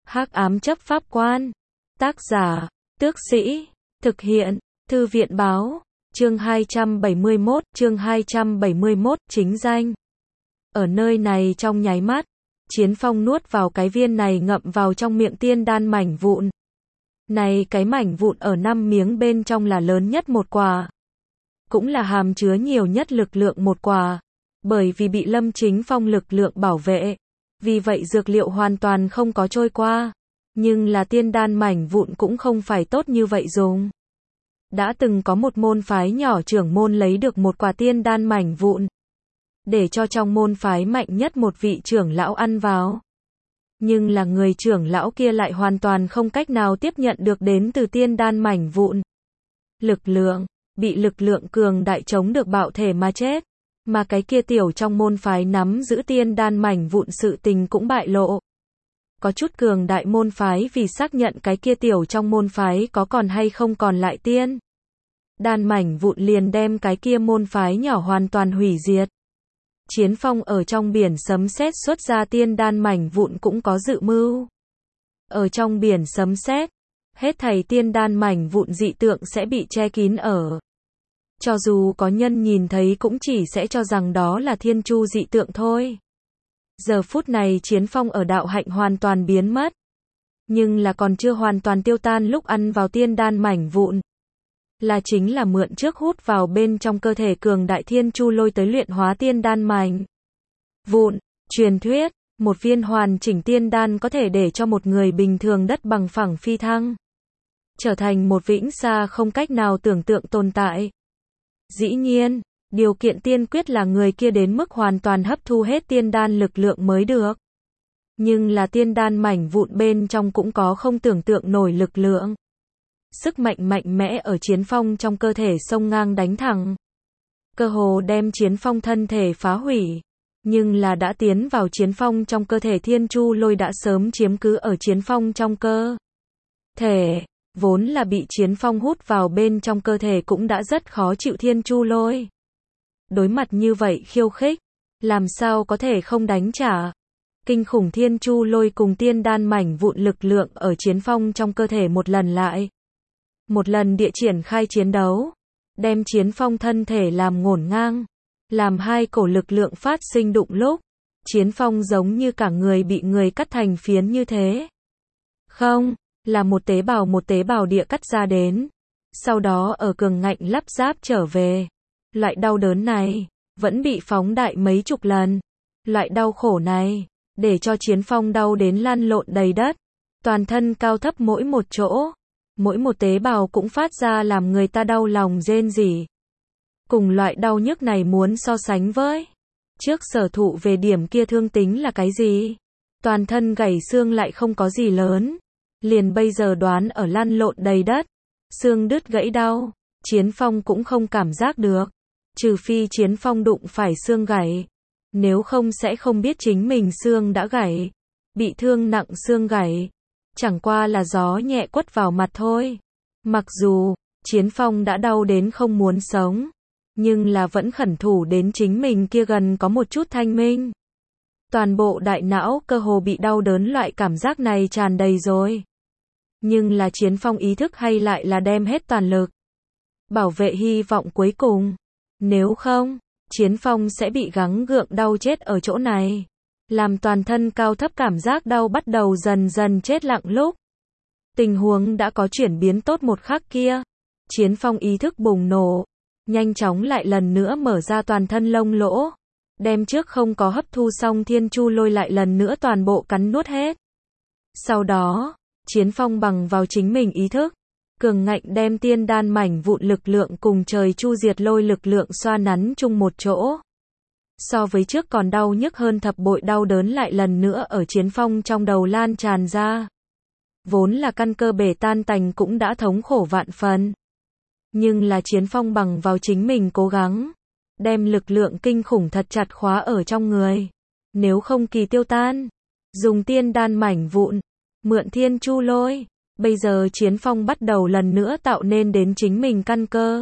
Hắc ám chấp pháp quan. Tác giả, Tước Sĩ. Thực hiện, Thư viện báo. Chương 271, chính danh. Ở nơi này trong nháy mắt, Chiến Phong nuốt vào cái viên này ngậm vào trong miệng tiên đan mảnh vụn. Này cái mảnh vụn ở 5 miếng bên trong là lớn nhất một quả. Cũng là hàm chứa nhiều nhất lực lượng một quả. Bởi vì bị Lâm Chính Phong lực lượng bảo vệ. Vì vậy dược liệu hoàn toàn không có trôi qua. Nhưng là tiên đan mảnh vụn cũng không phải tốt như vậy dùng. Đã từng có một môn phái nhỏ trưởng môn lấy được một quả tiên đan mảnh vụn. Để cho trong môn phái mạnh nhất một vị trưởng lão ăn vào. Nhưng là người trưởng lão kia lại hoàn toàn không cách nào tiếp nhận được đến từ tiên đan mảnh vụn. Lực lượng, bị lực lượng cường đại chống được bạo thể mà chết. Mà cái kia tiểu trong môn phái nắm giữ tiên đan mảnh vụn sự tình cũng bại lộ. Có chút cường đại môn phái vì xác nhận cái kia tiểu trong môn phái có còn hay không còn lại tiên đan mảnh vụn liền đem cái kia môn phái nhỏ hoàn toàn hủy diệt. Chiến Phong ở trong biển sấm sét xuất ra tiên đan mảnh vụn cũng có dự mưu. Ở trong biển sấm sét, hết thảy tiên đan mảnh vụn dị tượng sẽ bị che kín ở. Cho dù có nhân nhìn thấy cũng chỉ sẽ cho rằng đó là thiên chu dị tượng thôi. Giờ phút này Chiến Phong ở đạo hạnh hoàn toàn biến mất. Nhưng là còn chưa hoàn toàn tiêu tan lúc ăn vào tiên đan mảnh vụn. Là chính là mượn trước hút vào bên trong cơ thể cường đại thiên chu lôi tới luyện hóa tiên đan mảnh vụn. Truyền thuyết, một viên hoàn chỉnh tiên đan có thể để cho một người bình thường đất bằng phẳng phi thăng. Trở thành một vĩnh xa không cách nào tưởng tượng tồn tại. Dĩ nhiên, điều kiện tiên quyết là người kia đến mức hoàn toàn hấp thu hết tiên đan lực lượng mới được. Nhưng là tiên đan mảnh vụn bên trong cũng có không tưởng tượng nổi lực lượng. Sức mạnh mạnh mẽ ở Chiến Phong trong cơ thể xông ngang đánh thẳng. Cơ hồ đem Chiến Phong thân thể phá hủy. Nhưng là đã tiến vào Chiến Phong trong cơ thể thiên chu lôi đã sớm chiếm cứ ở Chiến Phong trong cơ thể. Vốn là bị Chiến Phong hút vào bên trong cơ thể cũng đã rất khó chịu thiên chu lôi. Đối mặt như vậy khiêu khích, làm sao có thể không đánh trả. Kinh khủng thiên chu lôi cùng tiên đan mảnh vụn lực lượng ở Chiến Phong trong cơ thể một lần lại. Một lần địa triển khai chiến đấu, đem Chiến Phong thân thể làm ngổn ngang, làm hai cổ lực lượng phát sinh đụng lúc. Chiến Phong giống như cả người bị người cắt thành phiến như thế. Không, là một tế bào địa cắt ra đến. Sau đó ở cường ngạnh lắp ráp trở về. Loại đau đớn này, vẫn bị phóng đại mấy chục lần. Loại đau khổ này, để cho Chiến Phong đau đến lăn lộn đầy đất. Toàn thân cao thấp mỗi một chỗ. Mỗi một tế bào cũng phát ra làm người ta đau lòng rên rỉ. Cùng loại đau nhức này muốn so sánh với trước sở thụ về điểm kia thương tính là cái gì? Toàn thân gãy xương lại không có gì lớn. Liền bây giờ đoán ở lăn lộn đầy đất. Xương đứt gãy đau. Chiến Phong cũng không cảm giác được. Trừ phi Chiến Phong đụng phải xương gãy. Nếu không sẽ không biết chính mình xương đã gãy. Bị thương nặng xương gãy. Chẳng qua là gió nhẹ quất vào mặt thôi. Mặc dù, Chiến Phong đã đau đến không muốn sống. Nhưng là vẫn khẩn thủ đến chính mình kia gần có một chút thanh minh. Toàn bộ đại não cơ hồ bị đau đớn loại cảm giác này tràn đầy rồi. Nhưng là Chiến Phong ý thức hay lại là đem hết toàn lực. Bảo vệ hy vọng cuối cùng. Nếu không, Chiến Phong sẽ bị gắng gượng đau chết ở chỗ này. Làm toàn thân cao thấp cảm giác đau bắt đầu dần dần chết lặng lúc. Tình huống đã có chuyển biến tốt một khắc kia. Chiến Phong ý thức bùng nổ. Nhanh chóng lại lần nữa mở ra toàn thân lông lỗ. Đem trước không có hấp thu xong thiên chu lôi lại lần nữa toàn bộ cắn nuốt hết. Sau đó, Chiến Phong bằng vào chính mình ý thức. Cường ngạnh đem tiên đan mảnh vụn lực lượng cùng trời chu diệt lôi lực lượng xoa nắn chung một chỗ. So với trước còn đau nhức hơn thập bội đau đớn lại lần nữa ở Chiến Phong trong đầu lan tràn ra. Vốn là căn cơ bể tan tành cũng đã thống khổ vạn phần. Nhưng là Chiến Phong bằng vào chính mình cố gắng. Đem lực lượng kinh khủng thật chặt khóa ở trong người. Nếu không kỳ tiêu tan. Dùng tiên đan mảnh vụn. Mượn thiên chu lôi. Bây giờ Chiến Phong bắt đầu lần nữa tạo nên đến chính mình căn cơ.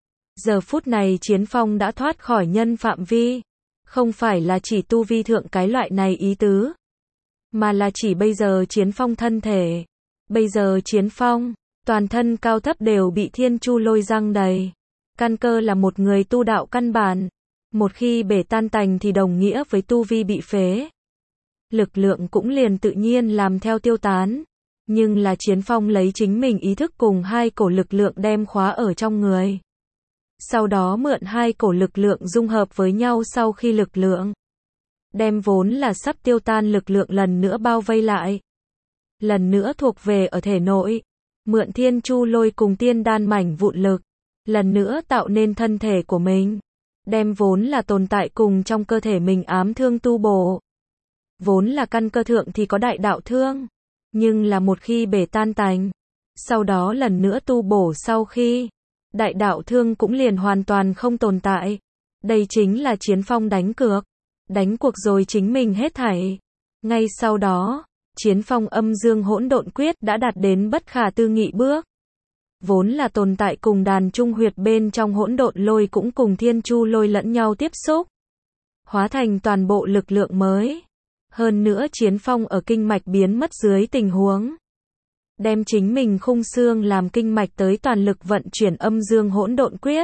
Giờ phút này Chiến Phong đã thoát khỏi nhân phạm vi. Không phải là chỉ tu vi thượng cái loại này ý tứ. mà là chỉ bây giờ Chiến Phong thân thể. Bây giờ Chiến Phong, toàn thân cao thấp đều bị thiên chu lôi giăng đầy. Căn cơ là một người tu đạo căn bản. Một khi bể tan tành thì đồng nghĩa với tu vi bị phế. Lực lượng cũng liền tự nhiên làm theo tiêu tán. Nhưng là Chiến Phong lấy chính mình ý thức cùng hai cổ lực lượng đem khóa ở trong người. Sau đó mượn hai cổ lực lượng dung hợp với nhau, sau khi lực lượng đem vốn là sắp tiêu tan lực lượng lần nữa bao vây lại. Lần nữa thuộc về ở thể nội. Mượn thiên chu lôi cùng tiên đan mảnh vụn lực. Lần nữa tạo nên thân thể của mình. Đem vốn là tồn tại cùng trong cơ thể mình ám thương tu bổ. Vốn là căn cơ thượng thì có đại đạo thương. Nhưng là một khi bể tan tành. Sau đó lần nữa tu bổ, sau khi đại đạo thương cũng liền hoàn toàn không tồn tại. Đây chính là Chiến Phong đánh cược. Đánh cuộc rồi chính mình hết thảy. Ngay sau đó, Chiến Phong âm dương hỗn độn quyết đã đạt đến bất khả tư nghị bước. Vốn là tồn tại cùng đàn trung huyệt bên trong hỗn độn lôi cũng cùng thiên chu lôi lẫn nhau tiếp xúc. Hóa thành toàn bộ lực lượng mới. Hơn nữa Chiến Phong ở kinh mạch biến mất dưới tình huống. Đem chính mình khung xương làm kinh mạch tới toàn lực vận chuyển âm dương hỗn độn quyết.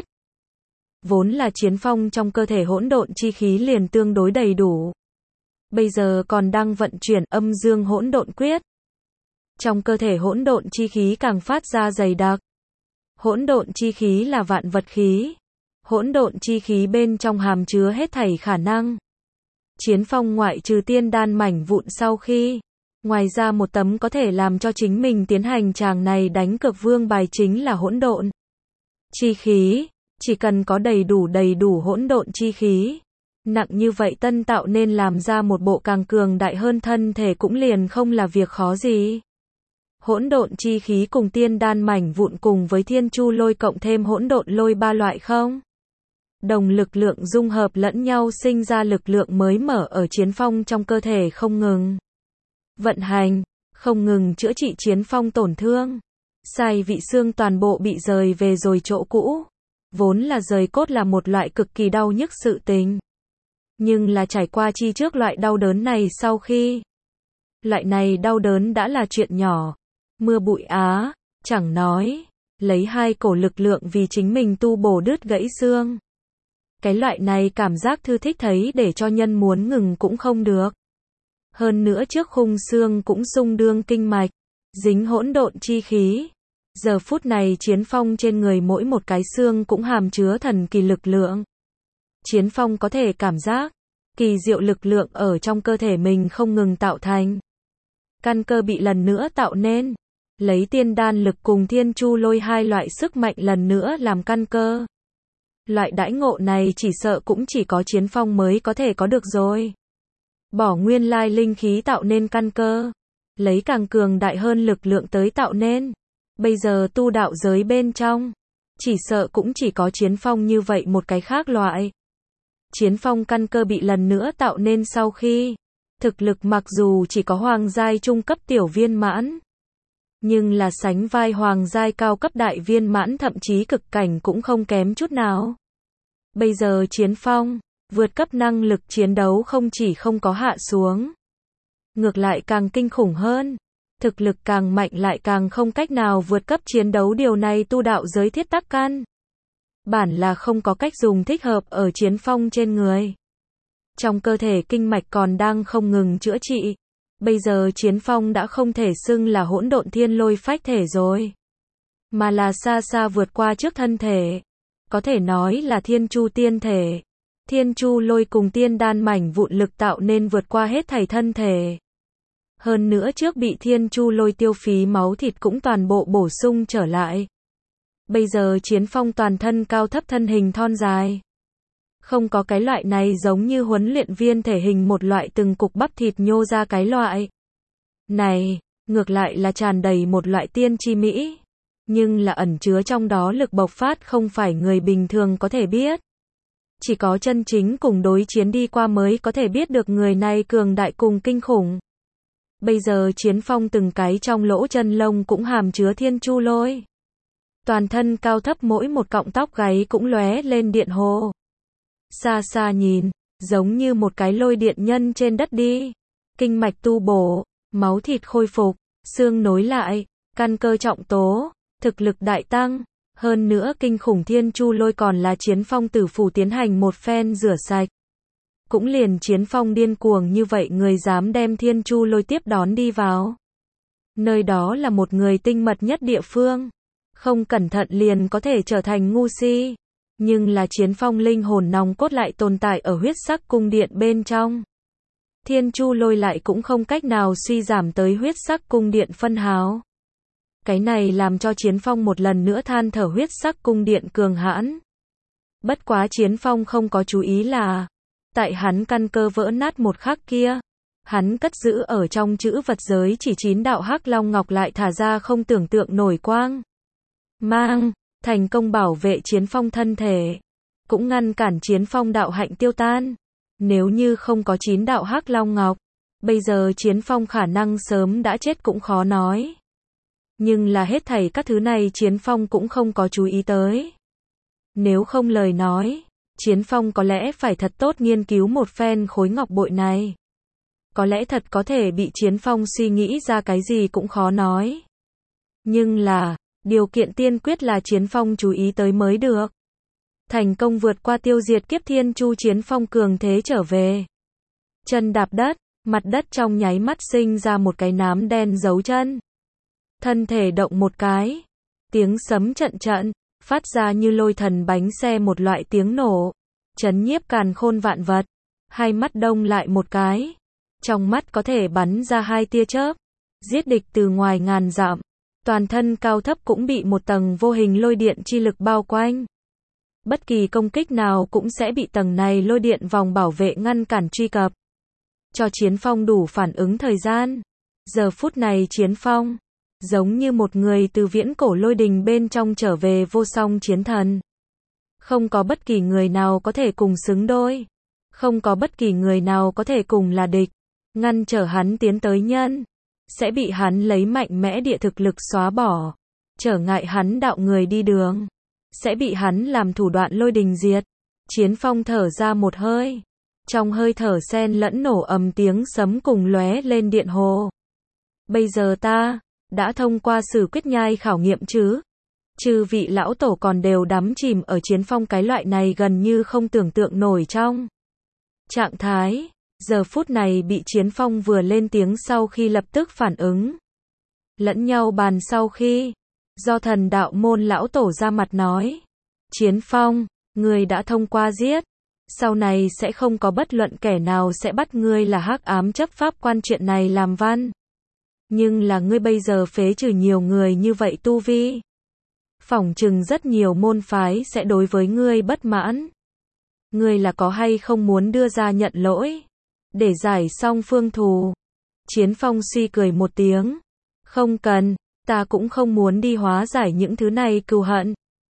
Vốn là Chiến Phong trong cơ thể hỗn độn chi khí liền tương đối đầy đủ. Bây giờ còn đang vận chuyển âm dương hỗn độn quyết. Trong cơ thể hỗn độn chi khí càng phát ra dày đặc. Hỗn độn chi khí là vạn vật khí. Hỗn độn chi khí bên trong hàm chứa hết thảy khả năng. Chiến Phong ngoại trừ tiên đan mảnh vụn sau khi, ngoài ra một tấm có thể làm cho chính mình tiến hành tràng này đánh cược vương bài chính là hỗn độn chi khí. Chỉ cần có đầy đủ hỗn độn chi khí, nặng như vậy tân tạo nên làm ra một bộ càng cường đại hơn thân thể cũng liền không là việc khó gì. Hỗn độn chi khí cùng tiên đan mảnh vụn cùng với thiên chu lôi cộng thêm hỗn độn lôi ba loại không đồng lực lượng dung hợp lẫn nhau sinh ra lực lượng mới mở ở Chiến Phong trong cơ thể không ngừng vận hành, không ngừng chữa trị Chiến Phong tổn thương. Sai vị xương toàn bộ bị rời về rồi chỗ cũ. Vốn là rời cốt là một loại cực kỳ đau nhức sự tình. Nhưng là trải qua chi trước loại đau đớn này sau khi. Loại này đau đớn đã là chuyện nhỏ. Mưa bụi á, chẳng nói. Lấy hai cổ lực lượng vì chính mình tu bổ đứt gãy xương. Cái loại này cảm giác thư thích thấy để cho nhân muốn ngừng cũng không được. Hơn nữa trước khung xương cũng xung đương kinh mạch. Dính hỗn độn chi khí. Giờ phút này Chiến Phong trên người mỗi một cái xương cũng hàm chứa thần kỳ lực lượng. Chiến Phong có thể cảm giác kỳ diệu lực lượng ở trong cơ thể mình không ngừng tạo thành. Căn cơ bị lần nữa tạo nên. Lấy tiên đan lực cùng thiên chu lôi hai loại sức mạnh lần nữa làm căn cơ. Loại đãi ngộ này chỉ sợ cũng chỉ có Chiến Phong mới có thể có được rồi. Bỏ nguyên lai linh khí tạo nên căn cơ. Lấy càng cường đại hơn lực lượng tới tạo nên. Bây giờ tu đạo giới bên trong, chỉ sợ cũng chỉ có Chiến Phong như vậy một cái khác loại. Chiến Phong căn cơ bị lần nữa tạo nên sau khi, thực lực mặc dù chỉ có hoàng giai trung cấp tiểu viên mãn, nhưng là sánh vai hoàng giai cao cấp đại viên mãn thậm chí cực cảnh cũng không kém chút nào. Bây giờ Chiến Phong, vượt cấp năng lực chiến đấu không chỉ không có hạ xuống, ngược lại càng kinh khủng hơn. Thực lực càng mạnh lại càng không cách nào vượt cấp chiến đấu, điều này tu đạo giới thiết tắc căn bản là không có cách dùng thích hợp ở Chiến Phong trên người. Trong cơ thể kinh mạch còn đang không ngừng chữa trị. Bây giờ Chiến Phong đã không thể xưng là hỗn độn thiên lôi phách thể rồi, mà là xa xa vượt qua trước thân thể. Có thể nói là thiên chu tiên thể. Thiên chu lôi cùng tiên đan mảnh vụn lực tạo nên vượt qua hết thảy thân thể. Hơn nữa trước bị thiên chu lôi tiêu phí máu thịt cũng toàn bộ bổ sung trở lại. Bây giờ Chiến Phong toàn thân cao thấp, thân hình thon dài. Không có cái loại này giống như huấn luyện viên thể hình một loại từng cục bắp thịt nhô ra cái loại này, ngược lại là tràn đầy một loại tiên chi mỹ. Nhưng là ẩn chứa trong đó lực bộc phát không phải người bình thường có thể biết. Chỉ có chân chính cùng đối chiến đi qua mới có thể biết được người này cường đại cùng kinh khủng. Bây giờ Chiến Phong từng cái trong lỗ chân lông cũng hàm chứa thiên chu lôi. Toàn thân cao thấp mỗi một cọng tóc gáy cũng lóe lên điện hồ. Xa xa nhìn, giống như một cái lôi điện nhân trên đất đi. kinh mạch tu bổ, máu thịt khôi phục, xương nối lại, căn cơ trọng tố, thực lực đại tăng. Hơn nữa kinh khủng thiên chu lôi còn là Chiến Phong tử phủ tiến hành một phen rửa sạch. Cũng liền Chiến Phong điên cuồng như vậy người dám đem thiên chu lôi tiếp đón đi vào. Nơi đó là một người tinh mật nhất địa phương. Không cẩn thận liền có thể trở thành ngu si. Nhưng là Chiến Phong linh hồn nòng cốt lại tồn tại ở huyết sắc cung điện bên trong. Thiên chu lôi lại cũng không cách nào suy giảm tới huyết sắc cung điện phân hào. Cái này làm cho Chiến Phong một lần nữa than thở huyết sắc cung điện cường hãn. Bất quá Chiến Phong không có chú ý là, tại hắn căn cơ vỡ nát một khắc kia, hắn cất giữ ở trong chữ vật giới chỉ 9 đạo hắc long ngọc lại thả ra không tưởng tượng nổi quang mang, thành công bảo vệ Chiến Phong thân thể, cũng ngăn cản Chiến Phong đạo hạnh tiêu tan. Nếu như không có 9 đạo hắc long ngọc, bây giờ Chiến Phong khả năng sớm đã chết cũng khó nói. Nhưng là hết thảy các thứ này Chiến Phong cũng không có chú ý tới. Nếu không lời nói, Chiến Phong có lẽ phải thật tốt nghiên cứu một phen khối ngọc bội này. Có lẽ thật có thể bị Chiến Phong suy nghĩ ra cái gì cũng khó nói. Nhưng là, điều kiện tiên quyết là Chiến Phong chú ý tới mới được. Thành công vượt qua tiêu diệt kiếp thiên chu, Chiến Phong cường thế trở về. Chân đạp đất, mặt đất trong nháy mắt sinh ra một cái nám đen dấu chân. Thân thể động một cái, tiếng sấm trận trận, phát ra như lôi thần bánh xe một loại tiếng nổ, chấn nhiếp càn khôn vạn vật. Hai mắt đông lại một cái, trong mắt có thể bắn ra 2 tia chớp, giết địch từ ngoài ngàn dặm. Toàn thân cao thấp cũng bị một tầng vô hình lôi điện chi lực bao quanh. Bất kỳ công kích nào cũng sẽ bị tầng này lôi điện vòng bảo vệ ngăn cản truy cập. Cho Chiến Phong đủ phản ứng thời gian. Giờ phút này Chiến Phong giống như một người từ viễn cổ lôi đình bên trong trở về vô song chiến thần. Không có bất kỳ người nào có thể cùng xứng đôi. Không có bất kỳ người nào có thể cùng là địch. Ngăn trở hắn tiến tới nhân. Sẽ bị hắn lấy mạnh mẽ địa thực lực xóa bỏ. Trở ngại hắn đạo người đi đường. Sẽ bị hắn làm thủ đoạn lôi đình diệt. Chiến Phong thở ra một hơi. Trong hơi thở xen lẫn nổ ầm tiếng sấm cùng lóe lên điện hồ. Bây giờ ta đã thông qua Sử Quyết Nhai khảo nghiệm chứ. Chư vị lão tổ còn đều đắm chìm ở Chiến Phong cái loại này gần như không tưởng tượng nổi trong trạng thái. Giờ phút này bị Chiến Phong vừa lên tiếng sau khi lập tức phản ứng. Lẫn nhau bàn sau khi, do Thần Đạo Môn lão tổ ra mặt nói. Chiến Phong, ngươi đã thông qua giết. Sau này sẽ không có bất luận kẻ nào sẽ bắt ngươi là hắc ám chấp pháp quan chuyện này làm văn. Nhưng là ngươi bây giờ phế trừ nhiều người như vậy tu vi. Phỏng chừng rất nhiều môn phái sẽ đối với ngươi bất mãn. Ngươi là có hay không muốn đưa ra nhận lỗi, để giải xong phương thù. Chiến Phong suy cười một tiếng. Không cần, ta cũng không muốn đi hóa giải những thứ này cừu hận.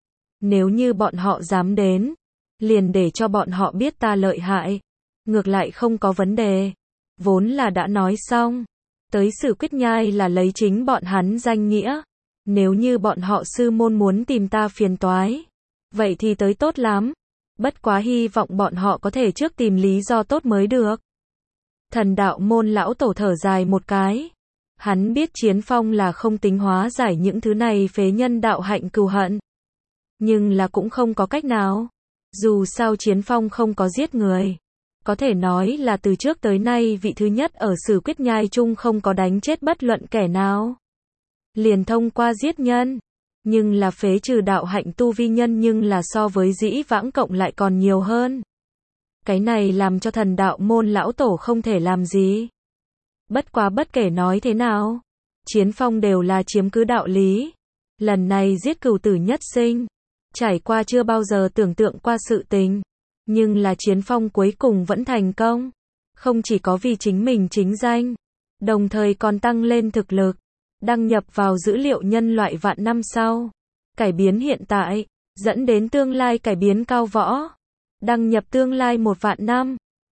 Nếu như bọn họ dám đến, liền để cho bọn họ biết ta lợi hại. Ngược lại không có vấn đề. Vốn là đã nói xong. Tới Sử Quyết Nhai là lấy chính bọn hắn danh nghĩa. Nếu như bọn họ sư môn muốn tìm ta phiền toái, vậy thì tới tốt lắm. Bất quá hy vọng bọn họ có thể trước tìm lý do tốt mới được. Thần Đạo Môn lão tổ thở dài một cái. Hắn biết Chiến Phong là không tính hóa giải những thứ này phế nhân đạo hạnh cừu hận. Nhưng là cũng không có cách nào. Dù sao Chiến Phong không có giết người. Có thể nói là từ trước tới nay vị thứ nhất ở Sử Quyết Nhai chung không có đánh chết bất luận kẻ nào. Liền thông qua giết nhân. Nhưng là phế trừ đạo hạnh tu vi nhân nhưng là so với dĩ vãng cộng lại còn nhiều hơn. Cái này làm cho Thần Đạo Môn lão tổ không thể làm gì. Bất quá bất kể nói thế nào, Chiến Phong đều là chiếm cứ đạo lý. Lần này giết cửu tử nhất sinh, trải qua chưa bao giờ tưởng tượng qua sự tình. Nhưng là Chiến Phong cuối cùng vẫn thành công. Không chỉ có vì chính mình chính danh, đồng thời còn tăng lên thực lực, đăng nhập vào dữ liệu nhân loại vạn năm sau. Cải biến hiện tại, dẫn đến tương lai cải biến cao võ. Đăng nhập tương lai 1 vạn năm.